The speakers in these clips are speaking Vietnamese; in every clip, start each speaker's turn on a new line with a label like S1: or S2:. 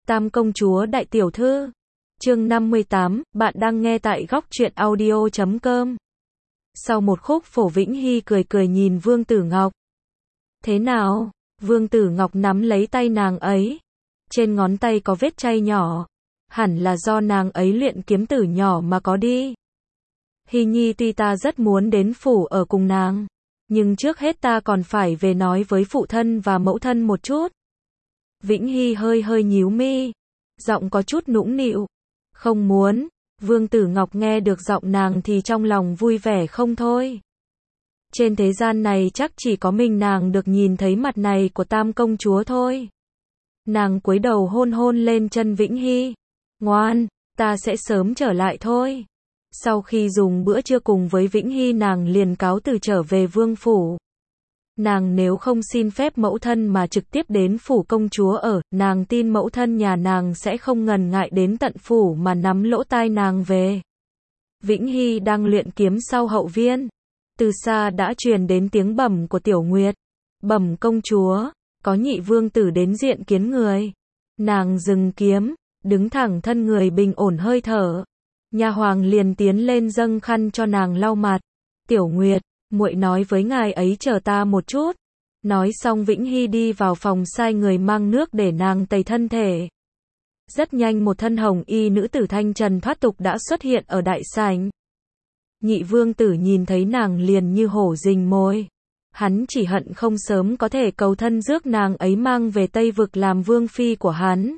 S1: Tam công chúa đại tiểu thư. Chương 58, bạn đang nghe tại góc truyện audio.com. Sau một khúc Phổ Vĩnh Hy cười cười nhìn Vương Tử Ngọc. Thế nào? Vương Tử Ngọc nắm lấy tay nàng ấy. Trên ngón tay có vết chai nhỏ. Hẳn là do nàng ấy luyện kiếm tử nhỏ mà có đi. Hy Nhi, tuy ta rất muốn đến phủ ở cùng nàng, nhưng trước hết ta còn phải về nói với phụ thân và mẫu thân một chút. Vĩnh Hy hơi hơi nhíu mi, giọng có chút nũng nịu. Không muốn. Vương Tử Ngọc nghe được giọng nàng thì trong lòng vui vẻ không thôi. Trên thế gian này chắc chỉ có mình nàng được nhìn thấy mặt này của Tam công chúa thôi. Nàng cúi đầu hôn hôn lên chân Vĩnh Hy. Ngoan, ta sẽ sớm trở lại thôi. Sau khi dùng bữa trưa cùng với Vĩnh Hy, nàng liền cáo từ trở về vương phủ. Nàng nếu không xin phép mẫu thân mà trực tiếp đến phủ công chúa ở, nàng tin mẫu thân nhà nàng sẽ không ngần ngại đến tận phủ mà nắm lỗ tai nàng về. Vĩnh Hy đang luyện kiếm sau hậu viên. Từ xa đã truyền đến tiếng bẩm của Tiểu Nguyệt. Bẩm công chúa, có nhị vương tử đến diện kiến người. Nàng dừng kiếm, đứng thẳng thân người, bình ổn hơi thở. Nha hoàng liền tiến lên dâng khăn cho nàng lau mặt. Tiểu Nguyệt, muội nói với ngài ấy chờ ta một chút. Nói xong Vĩnh Hy đi vào phòng sai người mang nước để nàng tẩy thân thể. Rất nhanh một thân hồng y nữ tử thanh trần thoát tục đã xuất hiện ở đại sảnh. Nhị vương tử nhìn thấy nàng liền như hổ rình mồi. Hắn chỉ hận không sớm có thể cầu thân rước nàng ấy mang về Tây Vực làm vương phi của hắn.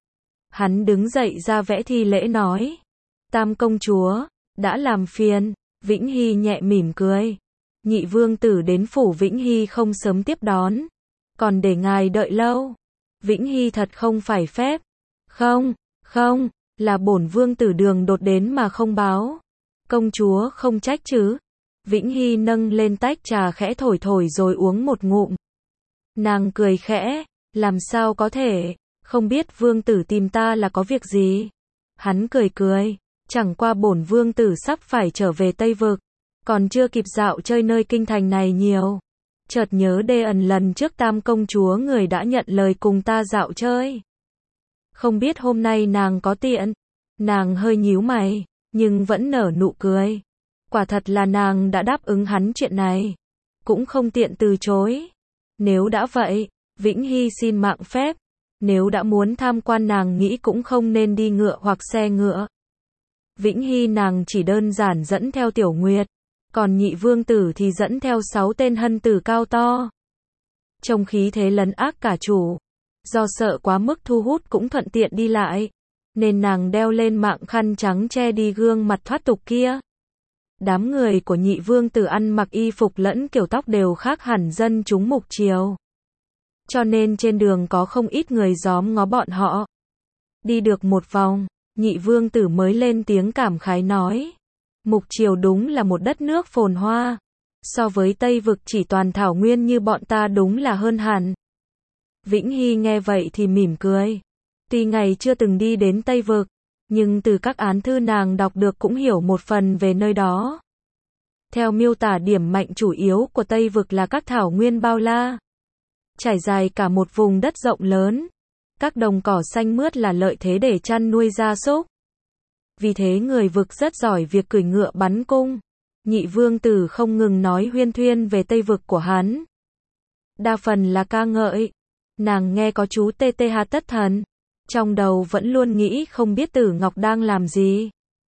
S1: Hắn đứng dậy ra vẽ thi lễ nói. Tam công chúa, đã làm phiền. Vĩnh Hy nhẹ mỉm cười. Nhị vương tử đến phủ Vĩnh Hy không sớm tiếp đón, còn để ngài đợi lâu. Vĩnh Hy thật không phải phép. Không, là bổn vương tử đường đột đến mà không báo. Công chúa không trách chứ. Vĩnh Hy nâng lên tách trà khẽ thổi thổi rồi uống một ngụm. Nàng cười khẽ, làm sao có thể, không biết vương tử tìm ta là có việc gì. Hắn cười cười, chẳng qua bổn vương tử sắp phải trở về Tây Vực, còn chưa kịp dạo chơi nơi kinh thành này nhiều. Chợt nhớ đê ẩn lần trước Tam công chúa người đã nhận lời cùng ta dạo chơi. Không biết hôm nay nàng có tiện. Nàng hơi nhíu mày, nhưng vẫn nở nụ cười. Quả thật là nàng đã đáp ứng hắn chuyện này, cũng không tiện từ chối. Nếu đã vậy, Vĩnh Hy xin mạng phép. Nếu đã muốn tham quan, nàng nghĩ cũng không nên đi ngựa hoặc xe ngựa. Vĩnh Hy nàng chỉ đơn giản dẫn theo Tiểu Nguyệt, còn nhị vương tử thì dẫn theo 6 tên hân tử cao to. Trông khí thế lấn ác cả chủ. Do sợ quá mức thu hút cũng thuận tiện đi lại, nên nàng đeo lên mạng khăn trắng che đi gương mặt thoát tục kia. Đám người của nhị vương tử ăn mặc y phục lẫn kiểu tóc đều khác hẳn dân chúng mục triều. Cho nên trên đường có không ít người gióm ngó bọn họ. Đi được một vòng, nhị vương tử mới lên tiếng cảm khái nói. Mục triều đúng là một đất nước phồn hoa. So với Tây Vực chỉ toàn thảo nguyên như bọn ta đúng là hơn hẳn. Vĩnh Hy nghe vậy thì mỉm cười. Tuy ngày chưa từng đi đến Tây Vực, nhưng từ các án thư nàng đọc được cũng hiểu một phần về nơi đó. Theo miêu tả, điểm mạnh chủ yếu của Tây Vực là các thảo nguyên bao la, trải dài cả một vùng đất rộng lớn. Các đồng cỏ xanh mướt là lợi thế để chăn nuôi gia súc. Vì thế người Vực rất giỏi việc cưỡi ngựa bắn cung. Nhị vương tử không ngừng nói huyên thuyên về Tây Vực của hắn. Đa phần là ca ngợi. Nàng nghe có chú tê tê ha tất thần. Trong đầu vẫn luôn nghĩ không biết Tử Ngọc đang làm gì.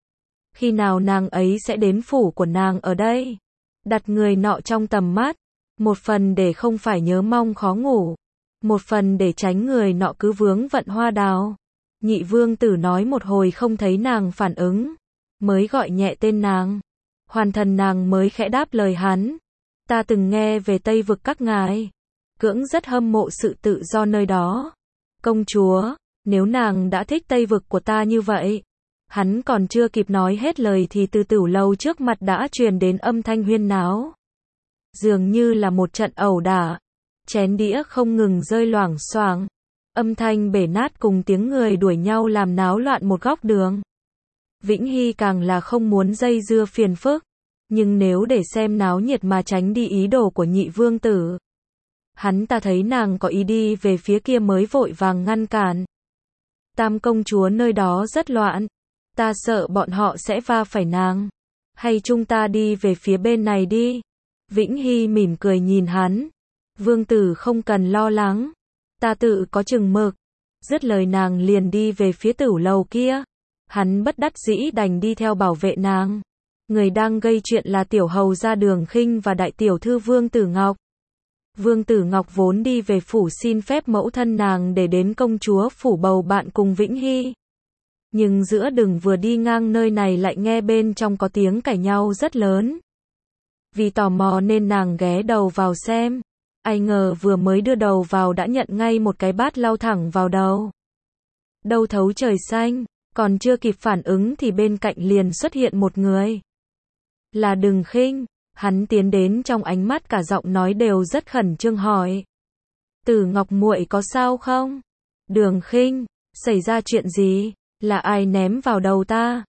S1: Khi nào nàng ấy sẽ đến phủ của nàng ở đây. Đặt người nọ trong tầm mắt. Một phần để không phải nhớ mong khó ngủ. Một phần để tránh người nọ cứ vướng vận hoa đào. Nhị vương tử nói một hồi không thấy nàng phản ứng. Mới gọi nhẹ tên nàng. Hoàn thần nàng mới khẽ đáp lời hắn. Ta từng nghe về Tây Vực các ngài. Cưỡng rất hâm mộ sự tự do nơi đó. Công chúa, nếu nàng đã thích Tây Vực của ta như vậy. Hắn còn chưa kịp nói hết lời thì từ tửu lầu trước mặt đã truyền đến âm thanh huyên náo. Dường như là một trận ẩu đả. Chén đĩa không ngừng rơi loảng xoảng. Âm thanh bể nát cùng tiếng người đuổi nhau làm náo loạn một góc đường. Vĩnh Hy càng là không muốn dây dưa phiền phức. Nhưng nếu để xem náo nhiệt mà tránh đi ý đồ của nhị vương tử. Hắn ta thấy nàng có ý đi về phía kia mới vội vàng ngăn cản. Tam công chúa nơi đó rất loạn. Ta sợ bọn họ sẽ va phải nàng. Hay chúng ta đi về phía bên này đi. Vĩnh Hy mỉm cười nhìn hắn. Vương tử không cần lo lắng. Ta tự có chừng mực. Dứt lời nàng liền đi về phía tửu lầu kia. Hắn bất đắc dĩ đành đi theo bảo vệ nàng. Người đang gây chuyện là tiểu hầu gia Đường Khinh và đại tiểu thư Vương Tử Ngọc. Vương Tử Ngọc vốn đi về phủ xin phép mẫu thân nàng để đến công chúa phủ bầu bạn cùng Vĩnh Hy. Nhưng giữa đường vừa đi ngang nơi này lại nghe bên trong có tiếng cãi nhau rất lớn. Vì tò mò nên nàng ghé đầu vào xem. Ai ngờ vừa mới đưa đầu vào đã nhận ngay một cái bát lao thẳng vào đầu. Đầu thấu trời xanh, còn chưa kịp phản ứng thì bên cạnh liền xuất hiện một người. Là Đường Khinh. Hắn tiến đến, trong ánh mắt cả giọng nói đều rất khẩn trương hỏi. Tử Ngọc muội có sao không? Đường Khinh, xảy ra chuyện gì? Là ai ném vào đầu ta?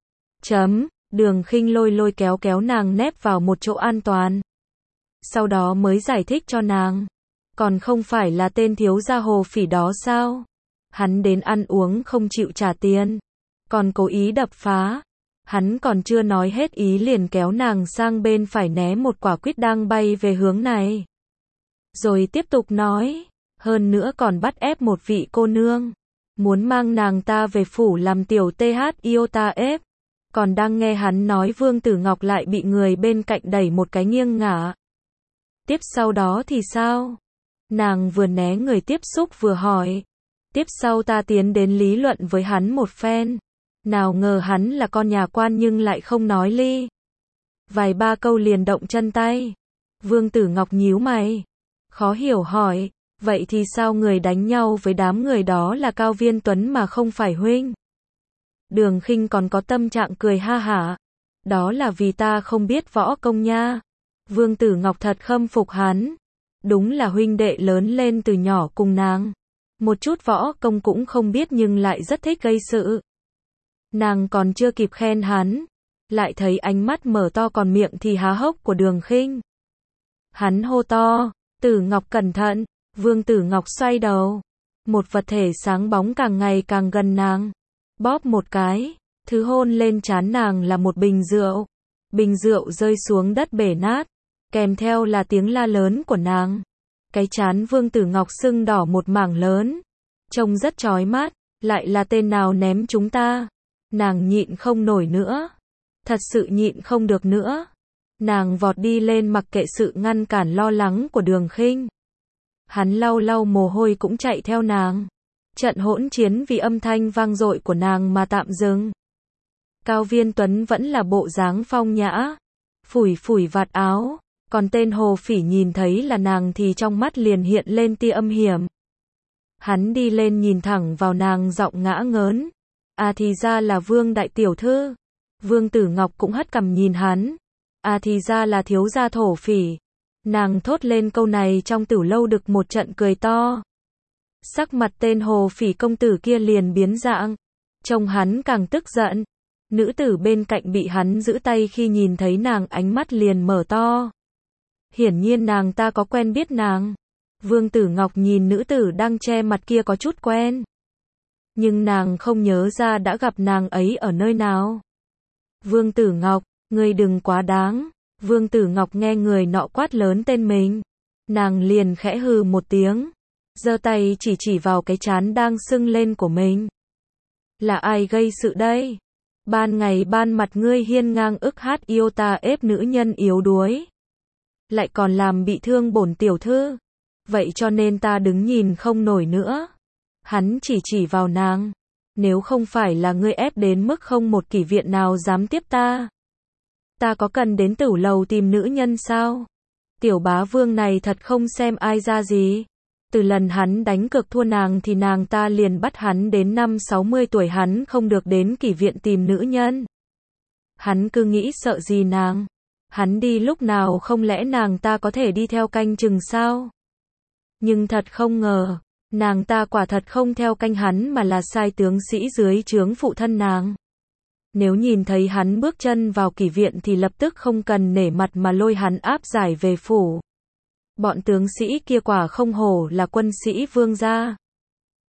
S1: Đường Khinh lôi kéo nàng nép vào một chỗ an toàn. Sau đó mới giải thích cho nàng. Còn không phải là tên thiếu gia Hồ Phỉ đó sao? Hắn đến ăn uống không chịu trả tiền. Còn cố ý đập phá. Hắn còn chưa nói hết ý liền kéo nàng sang bên phải né một quả quýt đang bay về hướng này. Rồi tiếp tục nói. Hơn nữa còn bắt ép một vị cô nương. Muốn mang nàng ta về phủ làm tiểu TH iota ép. Còn đang nghe hắn nói Vương Tử Ngọc lại bị người bên cạnh đẩy một cái nghiêng ngả. Tiếp sau đó thì sao? Nàng vừa né người tiếp xúc vừa hỏi. Tiếp sau ta tiến đến lý luận với hắn một phen. Nào ngờ hắn là con nhà quan nhưng lại không nói ly. Vài ba câu liền động chân tay. Vương Tử Ngọc nhíu mày. Khó hiểu hỏi. Vậy thì sao người đánh nhau với đám người đó là Cao Viên Tuấn mà không phải huynh? Đường Khinh còn có tâm trạng cười ha hả. Đó là vì ta không biết võ công nha. Vương Tử Ngọc thật khâm phục hắn. Đúng là huynh đệ lớn lên từ nhỏ cùng nàng. Một chút võ công cũng không biết nhưng lại rất thích gây sự. Nàng còn chưa kịp khen hắn. Lại thấy ánh mắt mở to còn miệng thì há hốc của Đường Khinh. Hắn hô to. Tử Ngọc cẩn thận. Vương Tử Ngọc xoay đầu. Một vật thể sáng bóng càng ngày càng gần nàng. Bóp một cái. Thứ hôn lên trán nàng là một bình rượu. Bình rượu rơi xuống đất bể nát. Kèm theo là tiếng la lớn của nàng. Cái trán Vương Tử Ngọc sưng đỏ một mảng lớn. Trông rất chói mắt. Lại là tên nào ném chúng ta? Nàng nhịn không nổi nữa. Thật sự nhịn không được nữa. Nàng vọt đi lên mặc kệ sự ngăn cản lo lắng của Đường Khinh. Hắn lau mồ hôi cũng chạy theo nàng. Trận hỗn chiến vì âm thanh vang dội của nàng mà tạm dừng. Cao Viên Tuấn vẫn là bộ dáng phong nhã. Phủi vạt áo. Còn tên Hồ Phỉ nhìn thấy là nàng thì trong mắt liền hiện lên tia âm hiểm. Hắn đi lên nhìn thẳng vào nàng giọng ngã ngớn. À thì ra là Vương đại tiểu thư. Vương Tử Ngọc cũng hất cằm nhìn hắn. À thì ra là thiếu gia thổ phỉ. Nàng thốt lên câu này trong tửu lâu được một trận cười to. Sắc mặt tên Hồ Phỉ công tử kia liền biến dạng. Trông hắn càng tức giận. Nữ tử bên cạnh bị hắn giữ tay khi nhìn thấy nàng ánh mắt liền mở to. Hiển nhiên nàng ta có quen biết nàng. Vương Tử Ngọc nhìn nữ tử đang che mặt kia có chút quen. Nhưng nàng không nhớ ra đã gặp nàng ấy ở nơi nào. Vương Tử Ngọc, ngươi đừng quá đáng. Vương Tử Ngọc nghe người nọ quát lớn tên mình. Nàng liền khẽ hừ một tiếng. Giơ tay chỉ vào cái trán đang sưng lên của mình. Là ai gây sự đây? Ban ngày ban mặt ngươi hiên ngang ức hát iota ép nữ nhân yếu đuối. Lại còn làm bị thương bổn tiểu thư. Vậy cho nên ta đứng nhìn không nổi nữa. Hắn chỉ vào nàng. Nếu không phải là ngươi ép đến mức không một kỷ viện nào dám tiếp ta. Ta có cần đến tửu lầu tìm nữ nhân sao? Tiểu bá vương này thật không xem ai ra gì. Từ lần hắn đánh cược thua nàng thì nàng ta liền bắt hắn đến năm 60 tuổi hắn không được đến kỷ viện tìm nữ nhân. Hắn cứ nghĩ sợ gì nàng. Hắn đi lúc nào không lẽ nàng ta có thể đi theo canh chừng sao? Nhưng thật không ngờ, nàng ta quả thật không theo canh hắn mà là sai tướng sĩ dưới trướng phụ thân nàng. Nếu nhìn thấy hắn bước chân vào kỷ viện thì lập tức không cần nể mặt mà lôi hắn áp giải về phủ. Bọn tướng sĩ kia quả không hổ là quân sĩ vương gia.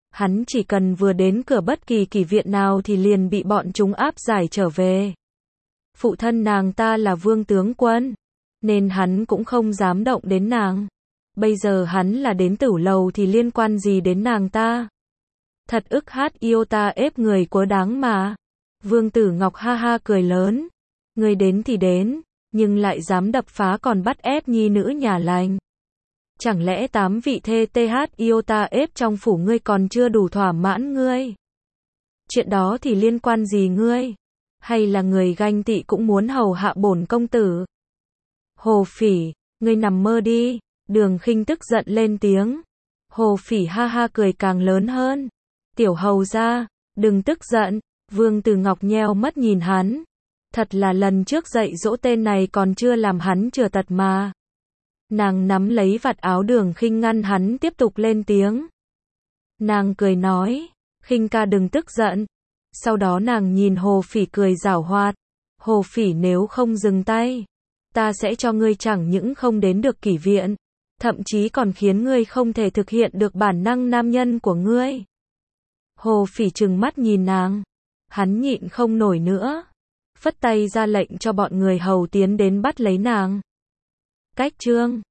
S1: Hắn chỉ cần vừa đến cửa bất kỳ kỷ viện nào thì liền bị bọn chúng áp giải trở về. Phụ thân nàng ta là vương tướng quân, nên hắn cũng không dám động đến nàng. Bây giờ hắn là đến Tửu Lầu thì liên quan gì đến nàng ta? Thật ức hát yêu ta ép người quá đáng mà. Vương Tử Ngọc ha ha cười lớn. Người đến thì đến, nhưng lại dám đập phá còn bắt ép nhi nữ nhà lành. Chẳng lẽ 8 vị thê TH yêu ta ép trong phủ ngươi còn chưa đủ thỏa mãn ngươi? Chuyện đó thì liên quan gì ngươi? Hay là người ganh tị cũng muốn hầu hạ bổn công tử? Hồ Phỉ, ngươi nằm mơ đi. Đường Khinh tức giận lên tiếng. Hồ Phỉ ha ha cười càng lớn hơn. Tiểu hầu gia, đừng tức giận. Vương Tử Ngọc nheo mắt nhìn hắn. Thật là lần trước dạy dỗ tên này còn chưa làm hắn chừa tật mà. Nàng nắm lấy vạt áo Đường Khinh ngăn hắn tiếp tục lên tiếng. Nàng cười nói, Khinh ca đừng tức giận. Sau đó nàng nhìn Hồ Phỉ cười giảo hoạt. Hồ Phỉ nếu không dừng tay, ta sẽ cho ngươi chẳng những không đến được kỷ viện, thậm chí còn khiến ngươi không thể thực hiện được bản năng nam nhân của ngươi. Hồ Phỉ trừng mắt nhìn nàng. Hắn nhịn không nổi nữa. Phất tay ra lệnh cho bọn người hầu tiến đến bắt lấy nàng. Cách chương